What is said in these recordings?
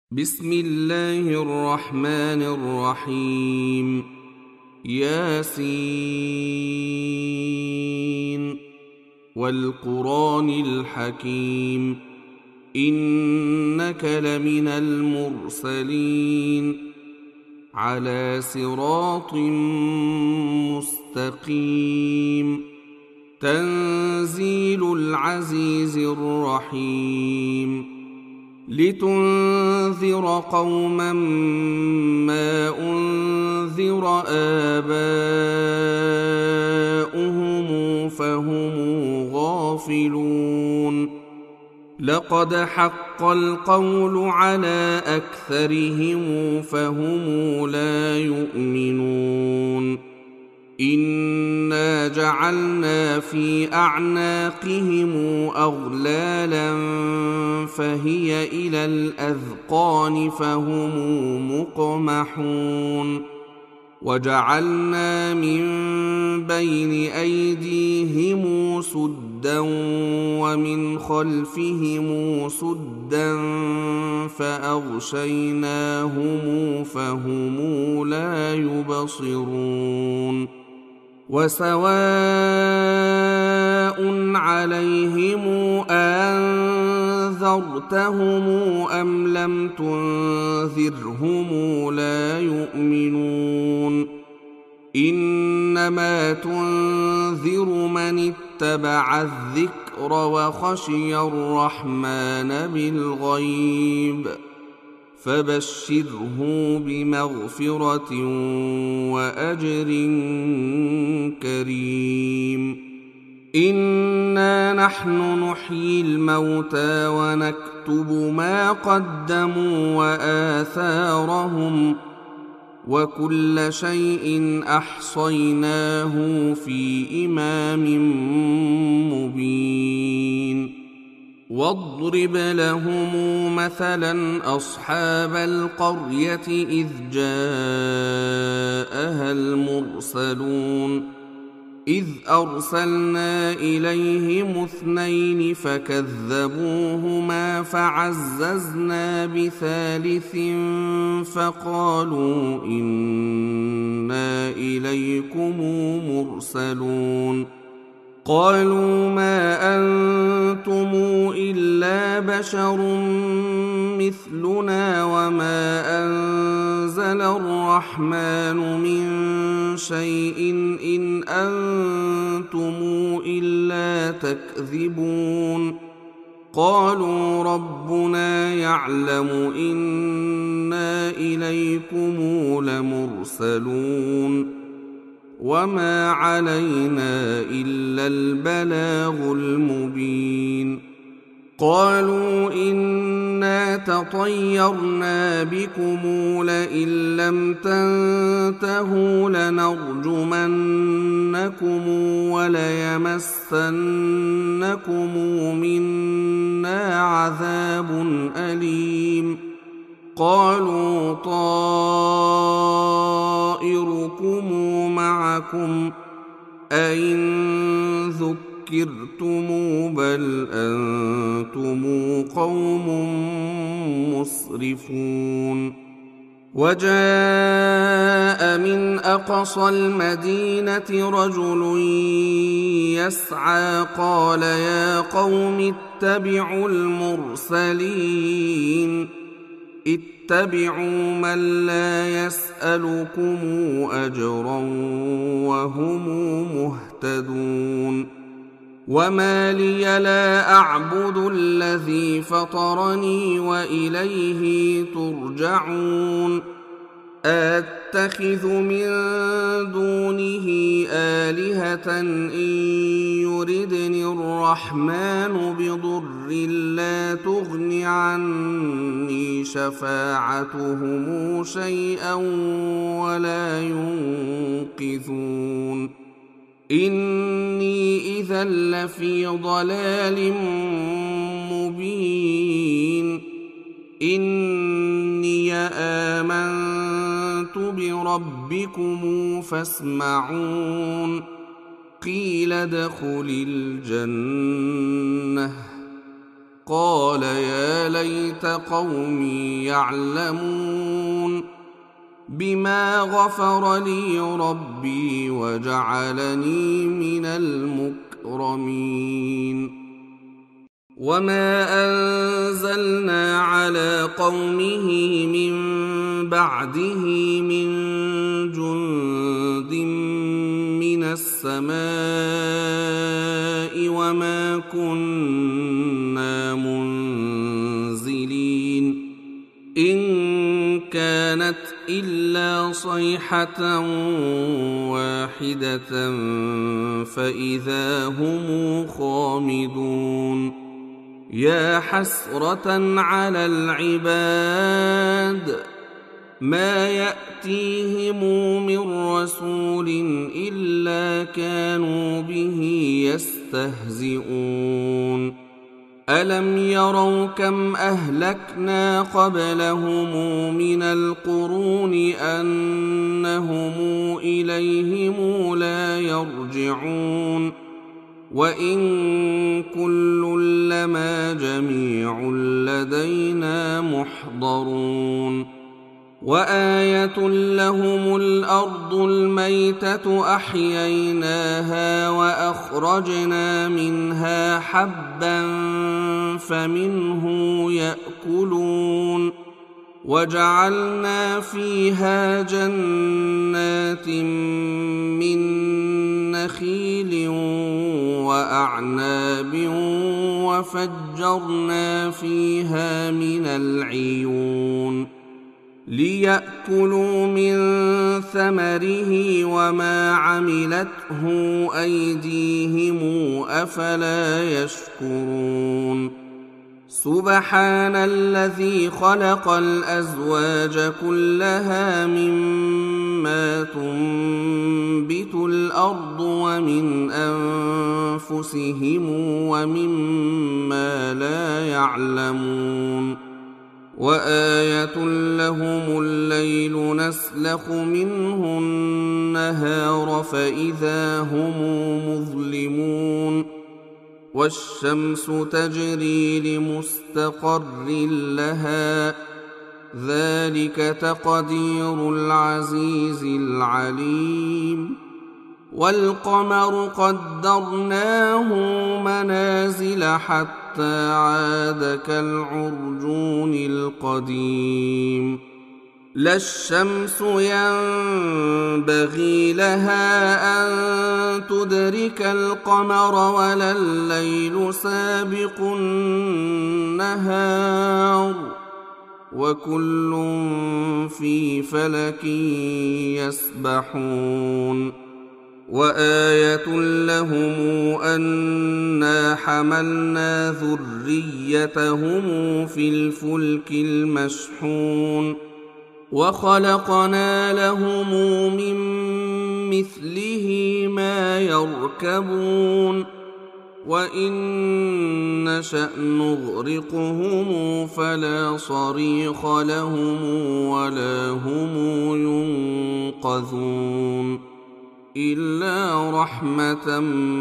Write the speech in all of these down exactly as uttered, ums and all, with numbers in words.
بسم الله الرحمن الرحيم. ياسين والقرآن الحكيم إنك لمن المرسلين على صراط مستقيم. تنزيل العزيز الرحيم. لتنذر قوما ما أنذر آباؤهم فهم غافلون. لقد حق القول على أكثرهم فهم لا يؤمنون. إنا جعلنا في أعناقهم أغلالا فهي إلى الأذقان فهم مقمحون. وجعلنا من بين أيديهم سدا ومن خلفهم سدا فأغشيناهم فهم لا يبصرون. وسواء عليهم أنذرتهم أم لم تنذرهم لا يؤمنون. إنما تنذر من اتبع الذكر وخشي الرحمن بالغيب فبشره بمغفرة وأجر كريم. إنا نحن نحيي الموتى ونكتب ما قدموا وآثارهم وكل شيء أحصيناه في إمام مبين. واضرب لهم مثلا أصحاب القرية إذ جاءها المرسلون إذ أرسلنا إليهم اثنين فكذبوهما فعززنا بثالث فقالوا إنا إليكم مرسلون. قالوا ما أنتم إلا بشر مثلنا وما أنزل الرحمن من شيء إن أنتم إلا تكذبون. قالوا ربنا يعلم إنا إليكم لمرسلون وما علينا إلا البلاغ المبين. قالوا إنا تطيرنا بكم لئن لم تنتهوا لنرجمنكم وليمسنكم منا عذاب أليم. قالوا طائركم معكم أئن ذكرتم بل أنتم قوم مسرفون. وجاء من أقصى المدينة رجل يسعى قال يا قوم اتبعوا المرسلين اتبعوا من لا يسألكم أجرا وهم مهتدون. وما لي لا أعبد الذي فطرني وإليه ترجعون. أتخذ من دونه آلهة إن يردني الرحمن بضر لا تغن عني شفاعتهم شيئا ولا ينقذون. إني إذا لفي ضلال مبين. إني آمنت بربكم فاسمعون. قيل ادخل الجنة قال يا ليت قومي يعلمون بما غفر لي ربي وجعلني من المكرمين وما أنزلنا على قومه من بعده من جند من السماء وما كنا منزلين إن كانت إلا صيحة واحدة فإذا هم خامدون يا حسرة على العباد ما يأتيهم من رسول إلا كانوا به يستهزئون ألم يروا كم أهلكنا قبلهم من القرون أنهم إليهم لا يرجعون وإن كل لما جميع لدينا محضرون وآية لهم الأرض الميتة أحييناها وأخرجنا منها حبا فمنه يأكلون وجعلنا فيها جنات من نخيل وأعناب وفجرنا فيها من العيون ليأكلوا من ثمره وما عملته أيديهم أفلا يشكرون سبحان الذي خلق الأزواج كلها مما تنبت الأرض ومن أنفسهم ومما لا يعلمون وآية لهم الليل نسلخ منه النهار فإذا هم مظلمون والشمس تجري لمستقر لها ذلك تقدير العزيز العليم والقمر قدرناه منازل حتى عاد كالعرجون القديم لا الشمس ينبغي لها أن تدرك القمر ولا الليل سابق النهار وكل في فلك يسبحون وآية لهم أنا حملنا ذريتهم في الفلك المشحون وخلقنا لهم من مثله ما يركبون وإن نشأ نغرقهم فلا صريخ لهم ولا هم ينقذون إلا رحمة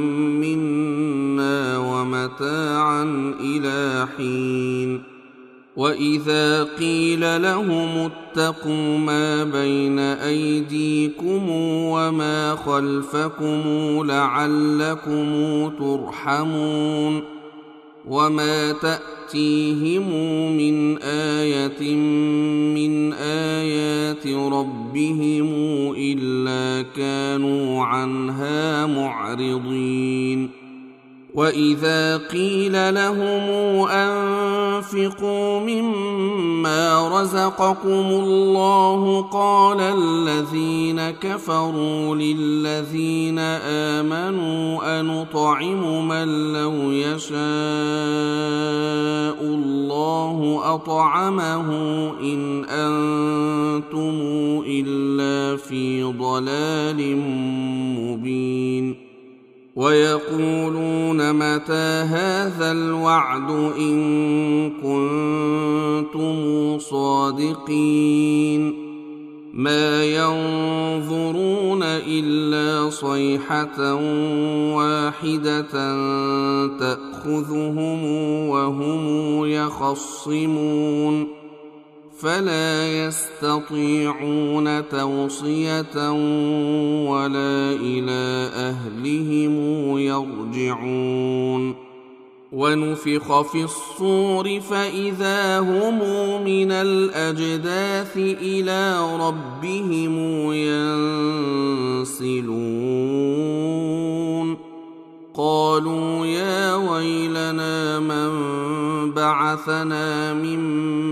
منا ومتاعا إلى حين وإذا قيل لهم اتقوا ما بين أيديكم وما خلفكم لعلكم ترحمون وما تأتيهم من آية من آيات ربهم إلا كانوا عنها معرضين وإذا قيل لهم أنفقوا مما رزقكم الله قال الذين كفروا للذين آمنوا أنطعم من لو يشاء الله أطعمه إن أنتم إلا في ضلال مبين ويقولون متى هذا الوعد إن كنتم صادقين ما ينظرون إلا صيحة واحدة تأخذهم وهم يخصمون فلا يستطيعون توصية ولا إلى أهلهم يرجعون ونفخ في الصور فإذا هم من الأجداث إلى ربهم ينسلون قالوا يا ويلنا من بعثنا من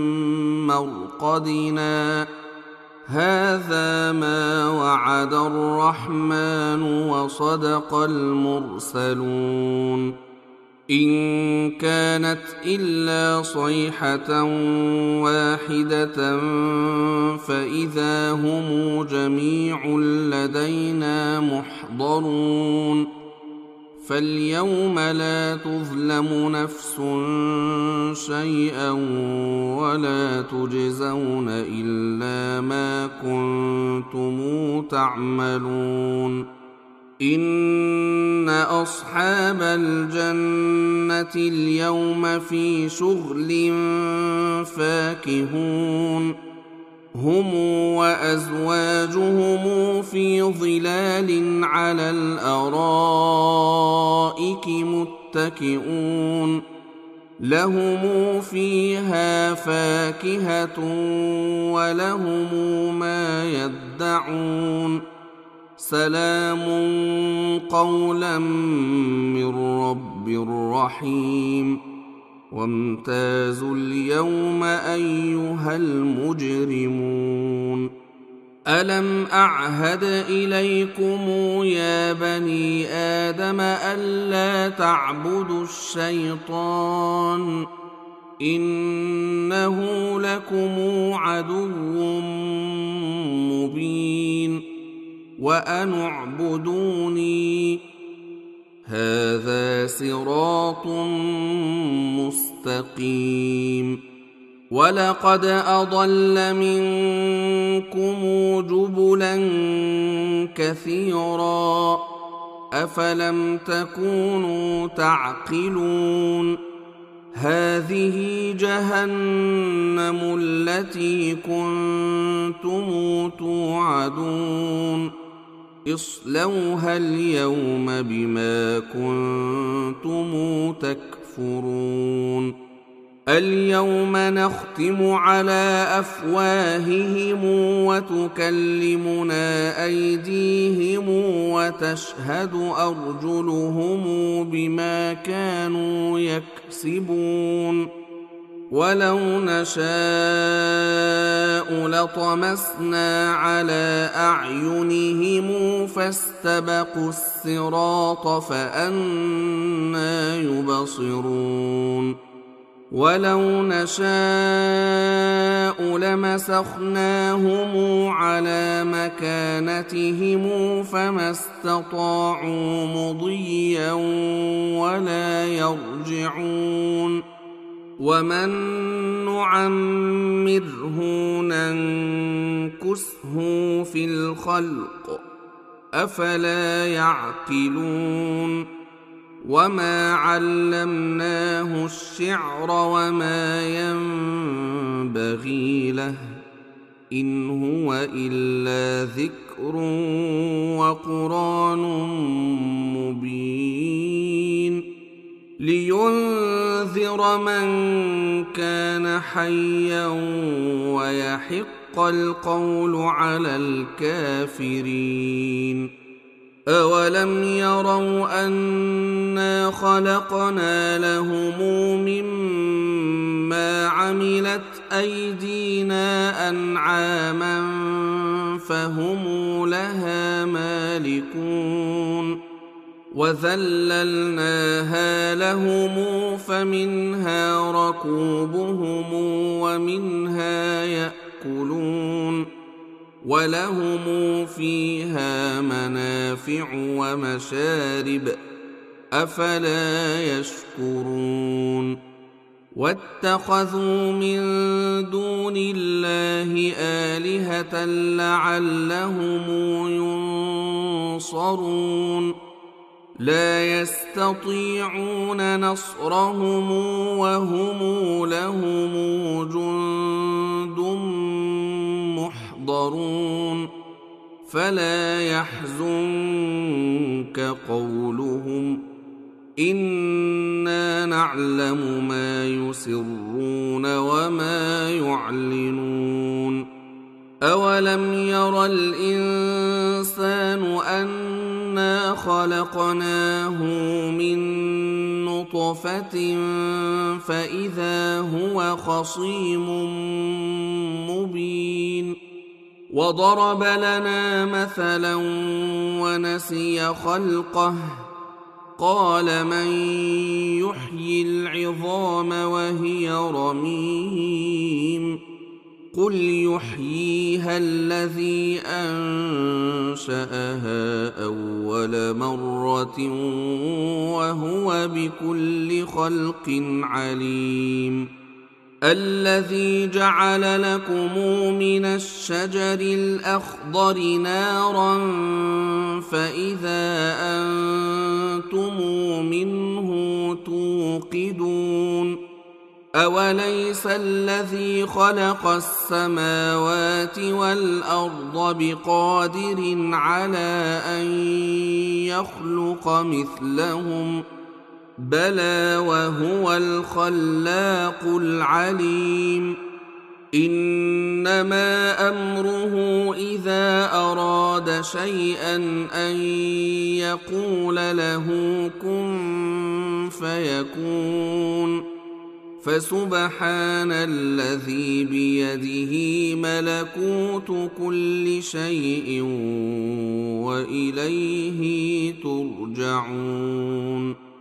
مرقدنا هذا ما وعد الرحمن وصدق المرسلون إن كانت إلا صيحة واحدة فإذا هم جميع لدينا محضرون فاليوم لا تظلم نفس شيئا ولا تجزون إلا ما كنتم تعملون إن أصحاب الجنة اليوم في شغل فاكهون هم وأزواجهم في ظلال على الأرائك متكئون لهم فيها فاكهة ولهم ما يدعون سلام قولا من رب رحيم وامتازوا اليوم أيها المجرمون ألم أعهد إليكم يا بني آدم ألا تعبدوا الشيطان إنه لكم عدو مبين وأن اعبدوني هذا صراط مستقيم ولقد أضل منكم جبلا كثيرا أفلم تكونوا تعقلون هذه جهنم التي كنتم توعدون اصلوها اليوم بما كنتم تكفرون اليوم نختم على أفواههم وتكلمنا أيديهم وتشهد أرجلهم بما كانوا يكسبون ولو نشاء لطمسنا على أعينهم فاستبقوا الصراط فأنى يبصرون ولو نشاء لمسخناهم على مكانتهم فما استطاعوا مضيا ولا يرجعون ومن نعمره ننكسه في الخلق أفلا يعقلون وما علمناه الشعر وما ينبغي له إن هو إلا ذكر وقرآن مبين لينذر من كان حيا ويحق القول على الكافرين أولم يروا أنا خلقنا لهم مما عملت أيدينا أنعاما فهم لها مالكون وذللناها لهم فمنها ركوبهم ومنها يأكلون ولهم فيها منافع ومشارب أفلا يشكرون واتخذوا من دون الله آلهة لعلهم ينصرون لا يستطيعون نصرهم وهم لهم جند محضرون فلا يحزنك قولهم إنا نعلم ما يسرون وما يعلنون أولم ير الإنسان أنا خلقناه من نطفة فإذا هو خصيم مبين وضرب لنا مثلا ونسي خلقه قال من يحيي العظام وهي رميم قل يحييها الذي أنشأها أول مرة وهو بكل خلق عليم الذي جعل لكم من الشجر الأخضر نارا فإذا أنتم منه توقدون أوليس الذي خلق السماوات والأرض بقادر على أن يخلق مثلهم بلى وهو الخلاق العليم إنما أمره إذا أراد شيئا أن يقول له كن فيكون فسبحان الذي بيده ملكوت كل شيء وإليه ترجعون